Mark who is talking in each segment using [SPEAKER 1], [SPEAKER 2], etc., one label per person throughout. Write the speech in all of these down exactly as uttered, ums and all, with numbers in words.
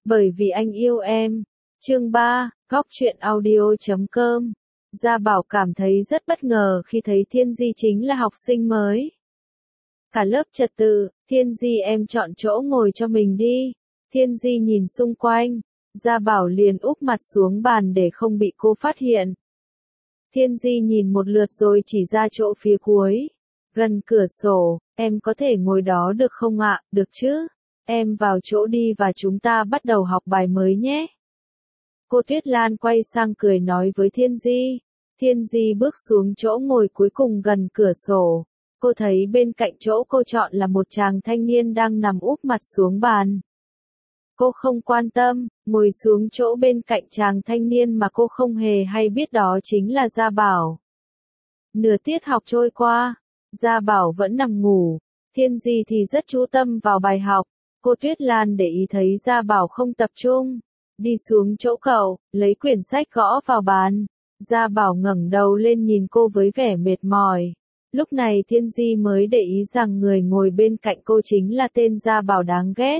[SPEAKER 1] Bởi vì anh yêu em. Chương ba, góc truyện audio chấm com. Gia Bảo cảm thấy rất bất ngờ khi thấy Thiên Di chính là học sinh mới. Cả lớp trật tự, Thiên Di em chọn chỗ ngồi cho mình đi. Thiên Di nhìn xung quanh, Gia Bảo liền úp mặt xuống bàn để không bị cô phát hiện. Thiên Di nhìn một lượt rồi chỉ ra chỗ phía cuối. Gần cửa sổ, em có thể ngồi đó được không ạ? Được chứ? Em vào chỗ đi và chúng ta bắt đầu học bài mới nhé. Cô Tuyết Lan quay sang cười nói với Thiên Di. Thiên Di bước xuống chỗ ngồi cuối cùng gần cửa sổ. Cô thấy bên cạnh chỗ cô chọn là một chàng thanh niên đang nằm úp mặt xuống bàn. Cô không quan tâm, ngồi xuống chỗ bên cạnh chàng thanh niên mà cô không hề hay biết đó chính là Gia Bảo. Nửa tiết học trôi qua, Gia Bảo vẫn nằm ngủ. Thiên Di thì rất chú tâm vào bài học. Cô Tuyết Lan để ý thấy Gia Bảo không tập trung. Đi xuống chỗ cậu, lấy quyển sách gõ vào bàn. Gia Bảo ngẩng đầu lên nhìn cô với vẻ mệt mỏi. Lúc này Thiên Di mới để ý rằng người ngồi bên cạnh cô chính là tên Gia Bảo đáng ghét.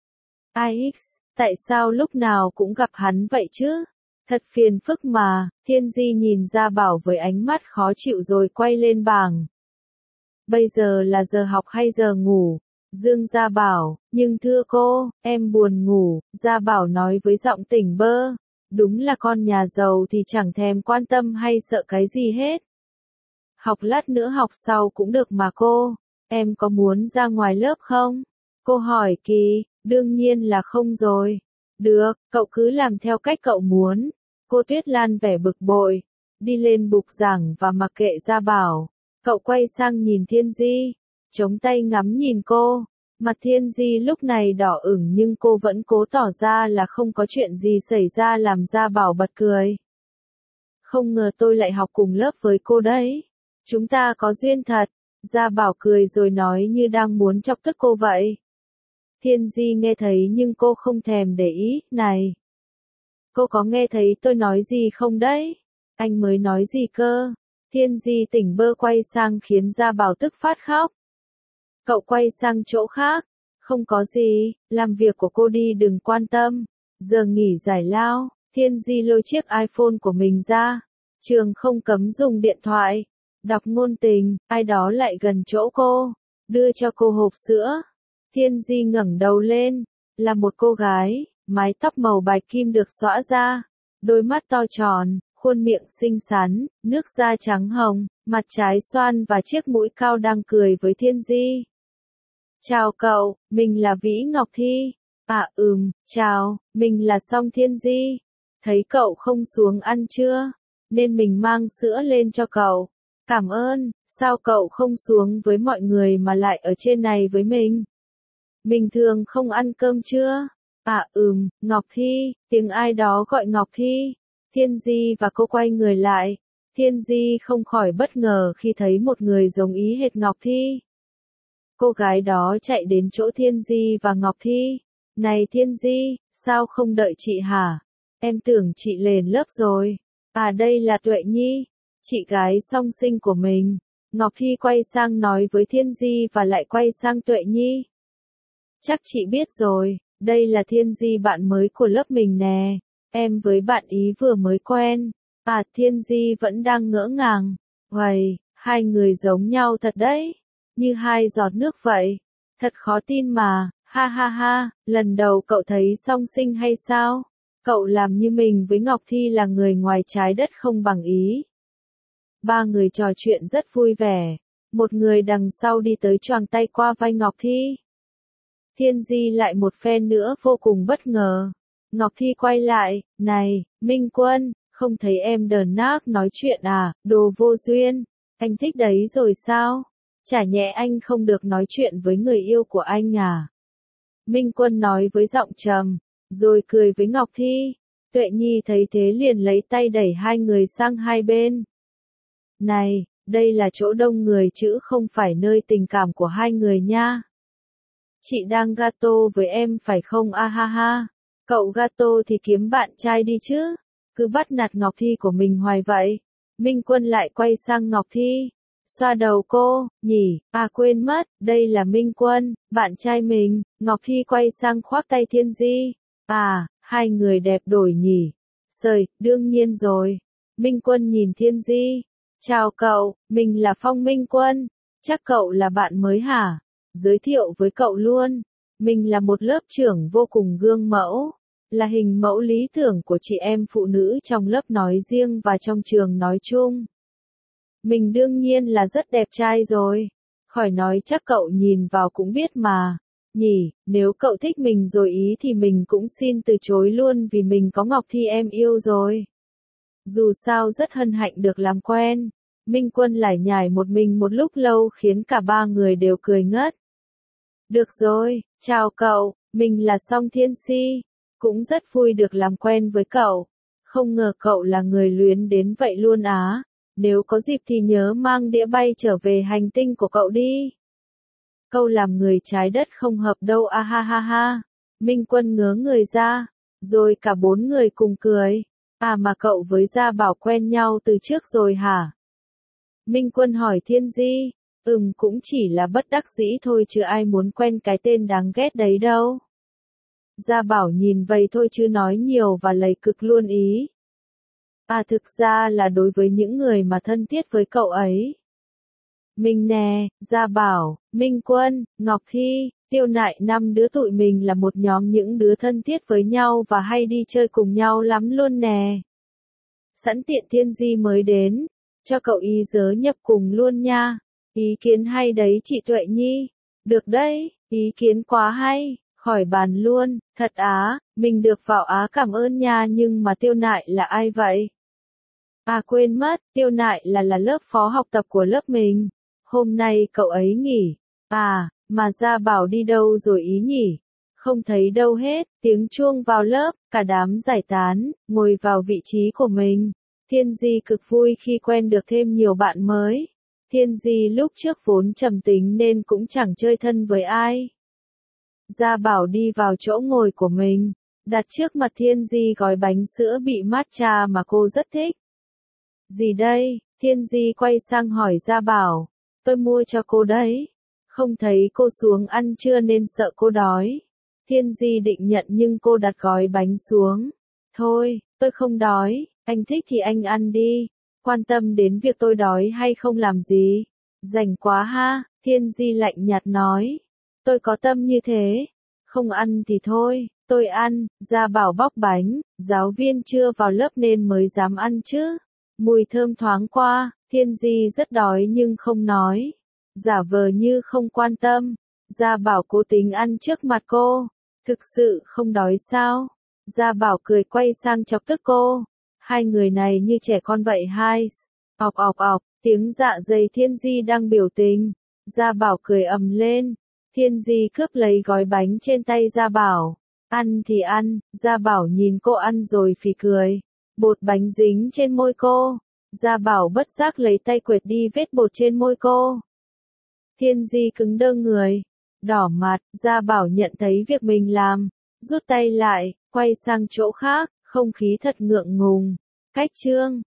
[SPEAKER 1] i ích, tại sao lúc nào cũng gặp hắn vậy chứ? Thật phiền phức mà. Thiên Di nhìn Gia Bảo với ánh mắt khó chịu rồi quay lên bảng. Bây giờ là giờ học hay giờ ngủ? Dương Gia Bảo, nhưng thưa cô, em buồn ngủ, Gia Bảo nói với giọng tỉnh bơ. Đúng là con nhà giàu thì chẳng thèm quan tâm hay sợ cái gì hết. Học lát nữa học sau cũng được mà cô, em có muốn ra ngoài lớp không? Cô hỏi Kỳ, đương nhiên là không rồi. Được, cậu cứ làm theo cách cậu muốn. Cô Tuyết Lan vẻ bực bội, đi lên bục giảng và mặc kệ Gia Bảo. Cậu quay sang nhìn Thiên Di, chống tay ngắm nhìn cô. Mặt Thiên Di lúc này đỏ ửng nhưng cô vẫn cố tỏ ra là không có chuyện gì xảy ra làm Gia Bảo bật cười. Không ngờ tôi lại học cùng lớp với cô đấy. Chúng ta có duyên thật. Gia Bảo cười rồi nói như đang muốn chọc tức cô vậy. Thiên Di nghe thấy nhưng cô không thèm để ý. Này! Cô có nghe thấy tôi nói gì không đấy? Anh mới nói gì cơ? Thiên Di tỉnh bơ quay sang khiến Gia Bảo tức phát khóc. Cậu quay sang chỗ khác. Không có gì, làm việc của cô đi đừng quan tâm. Giờ nghỉ giải lao, Thiên Di lôi chiếc iPhone của mình ra. Trường không cấm dùng điện thoại. Đọc ngôn tình, ai đó lại gần chỗ cô. Đưa cho cô hộp sữa. Thiên Di ngẩng đầu lên. Là một cô gái, mái tóc màu bạch kim được xõa ra. Đôi mắt to tròn, khuôn miệng xinh xắn, nước da trắng hồng, mặt trái xoan và chiếc mũi cao đang cười với Thiên Di. Chào cậu, mình là Vĩ Ngọc Thi. À ừm, chào, mình là Song Thiên Di. Thấy cậu không xuống ăn trưa, nên mình mang sữa lên cho cậu. Cảm ơn, sao cậu không xuống với mọi người mà lại ở trên này với mình? Mình thường không ăn cơm trưa. À ừm, Ngọc Thi, tiếng ai đó gọi Ngọc Thi. Thiên Di và cô quay người lại. Thiên Di không khỏi bất ngờ khi thấy một người giống ý hệt Ngọc Thi. Cô gái đó chạy đến chỗ Thiên Di và Ngọc Thi. Này Thiên Di, sao không đợi chị hả? Em tưởng chị lên lớp rồi. À đây là Tuệ Nhi, chị gái song sinh của mình. Ngọc Thi quay sang nói với Thiên Di và lại quay sang Tuệ Nhi. Chắc chị biết rồi, đây là Thiên Di bạn mới của lớp mình nè. Em với bạn ý vừa mới quen. À Thiên Di vẫn đang ngỡ ngàng. Uầy, hai người giống nhau thật đấy. Như hai giọt nước vậy. Thật khó tin mà, ha ha ha, lần đầu cậu thấy song sinh hay sao? Cậu làm như mình với Ngọc Thi là người ngoài trái đất không bằng ý. Ba người trò chuyện rất vui vẻ. Một người đằng sau đi tới choàng tay qua vai Ngọc Thi. Thiên Di lại một phen nữa vô cùng bất ngờ. Ngọc Thi quay lại, này, Minh Quân, không thấy em đờn nác nói chuyện à, đồ vô duyên. Anh thích đấy rồi sao? Chả nhẽ anh không được nói chuyện với người yêu của anh à? Minh Quân nói với giọng trầm, rồi cười với Ngọc Thi. Tuệ Nhi thấy thế liền lấy tay đẩy hai người sang hai bên. Này, đây là chỗ đông người chứ không phải nơi tình cảm của hai người nha. Chị đang gato với em phải không a ha ha? Cậu gato thì kiếm bạn trai đi chứ. Cứ bắt nạt Ngọc Thi của mình hoài vậy. Minh Quân lại quay sang Ngọc Thi. Xoa đầu cô, nhỉ, à quên mất, đây là Minh Quân, bạn trai mình. Ngọc Thi quay sang khoác tay Thiên Di. À, hai người đẹp đổi nhỉ. Sời, đương nhiên rồi. Minh Quân nhìn Thiên Di. Chào cậu, mình là Phong Minh Quân. Chắc cậu là bạn mới hả? Giới thiệu với cậu luôn. Mình là một lớp trưởng vô cùng gương mẫu. Là hình mẫu lý tưởng của chị em phụ nữ trong lớp nói riêng và trong trường nói chung. Mình đương nhiên là rất đẹp trai rồi. Khỏi nói chắc cậu nhìn vào cũng biết mà. Nhỉ, nếu cậu thích mình rồi ý thì mình cũng xin từ chối luôn vì mình có Ngọc Thi em yêu rồi. Dù sao rất hân hạnh được làm quen. Minh Quân lải nhải một mình một lúc lâu khiến cả ba người đều cười ngất. Được rồi, chào cậu, mình là Song Thiên Si. Cũng rất vui được làm quen với cậu. Không ngờ cậu là người luyến đến vậy luôn á. Nếu có dịp thì nhớ mang đĩa bay trở về hành tinh của cậu đi. Câu làm người trái đất không hợp đâu a ha ha ha. Minh Quân ngớ người ra. Rồi cả bốn người cùng cười. À mà cậu với Gia Bảo quen nhau từ trước rồi hả? Minh Quân hỏi Thiên Di. Ừm cũng chỉ là bất đắc dĩ thôi chứ ai muốn quen cái tên đáng ghét đấy đâu. Gia Bảo nhìn vậy thôi chứ nói nhiều và lầy cực luôn ý. À thực ra là đối với những người mà thân thiết với cậu ấy. Mình nè, Gia Bảo, Minh Quân, Ngọc Thi, Tiêu Nại năm đứa tụi mình là một nhóm những đứa thân thiết với nhau và hay đi chơi cùng nhau lắm luôn nè. Sẵn tiện Thiên Di mới đến, cho cậu ý dớ nhập cùng luôn nha. Ý kiến hay đấy chị Tuệ Nhi. Được đấy, ý kiến quá hay, khỏi bàn luôn, thật á, mình được vào á cảm ơn nha nhưng mà Tiêu Nại là ai vậy? À quên mất, Tiêu Nại là là lớp phó học tập của lớp mình. Hôm nay cậu ấy nghỉ. À, mà Gia Bảo đi đâu rồi ý nhỉ? Không thấy đâu hết, tiếng chuông vào lớp, cả đám giải tán, ngồi vào vị trí của mình. Thiên Di cực vui khi quen được thêm nhiều bạn mới. Thiên Di lúc trước vốn trầm tính nên cũng chẳng chơi thân với ai. Gia Bảo đi vào chỗ ngồi của mình, đặt trước mặt Thiên Di gói bánh sữa bị matcha mà cô rất thích. Gì đây? Thiên Di quay sang hỏi Gia Bảo. Tôi mua cho cô đấy. Không thấy cô xuống ăn trưa nên sợ cô đói. Thiên Di định nhận nhưng cô đặt gói bánh xuống. Thôi, tôi không đói, anh thích thì anh ăn đi. Quan tâm đến việc tôi đói hay không làm gì. Rảnh quá ha, Thiên Di lạnh nhạt nói. Tôi có tâm như thế. Không ăn thì thôi, tôi ăn. Gia Bảo bóc bánh, giáo viên chưa vào lớp nên mới dám ăn chứ. Mùi thơm thoáng qua, Thiên Di rất đói nhưng không nói. Giả vờ như không quan tâm. Gia Bảo cố tình ăn trước mặt cô. Thực sự không đói sao? Gia Bảo cười quay sang chọc tức cô. Hai người này như trẻ con vậy hai. Ọc ọc ọc, tiếng dạ dày Thiên Di đang biểu tình. Gia Bảo cười ầm lên. Thiên Di cướp lấy gói bánh trên tay Gia Bảo. Ăn thì ăn, Gia Bảo nhìn cô ăn rồi phì cười. Bột bánh dính trên môi cô. Gia Bảo bất giác lấy tay quệt đi vết bột trên môi cô. Thiên Di cứng đơ người. Đỏ mặt, Gia Bảo nhận thấy việc mình làm. Rút tay lại, quay sang chỗ khác, không khí thật ngượng ngùng. Cách chương.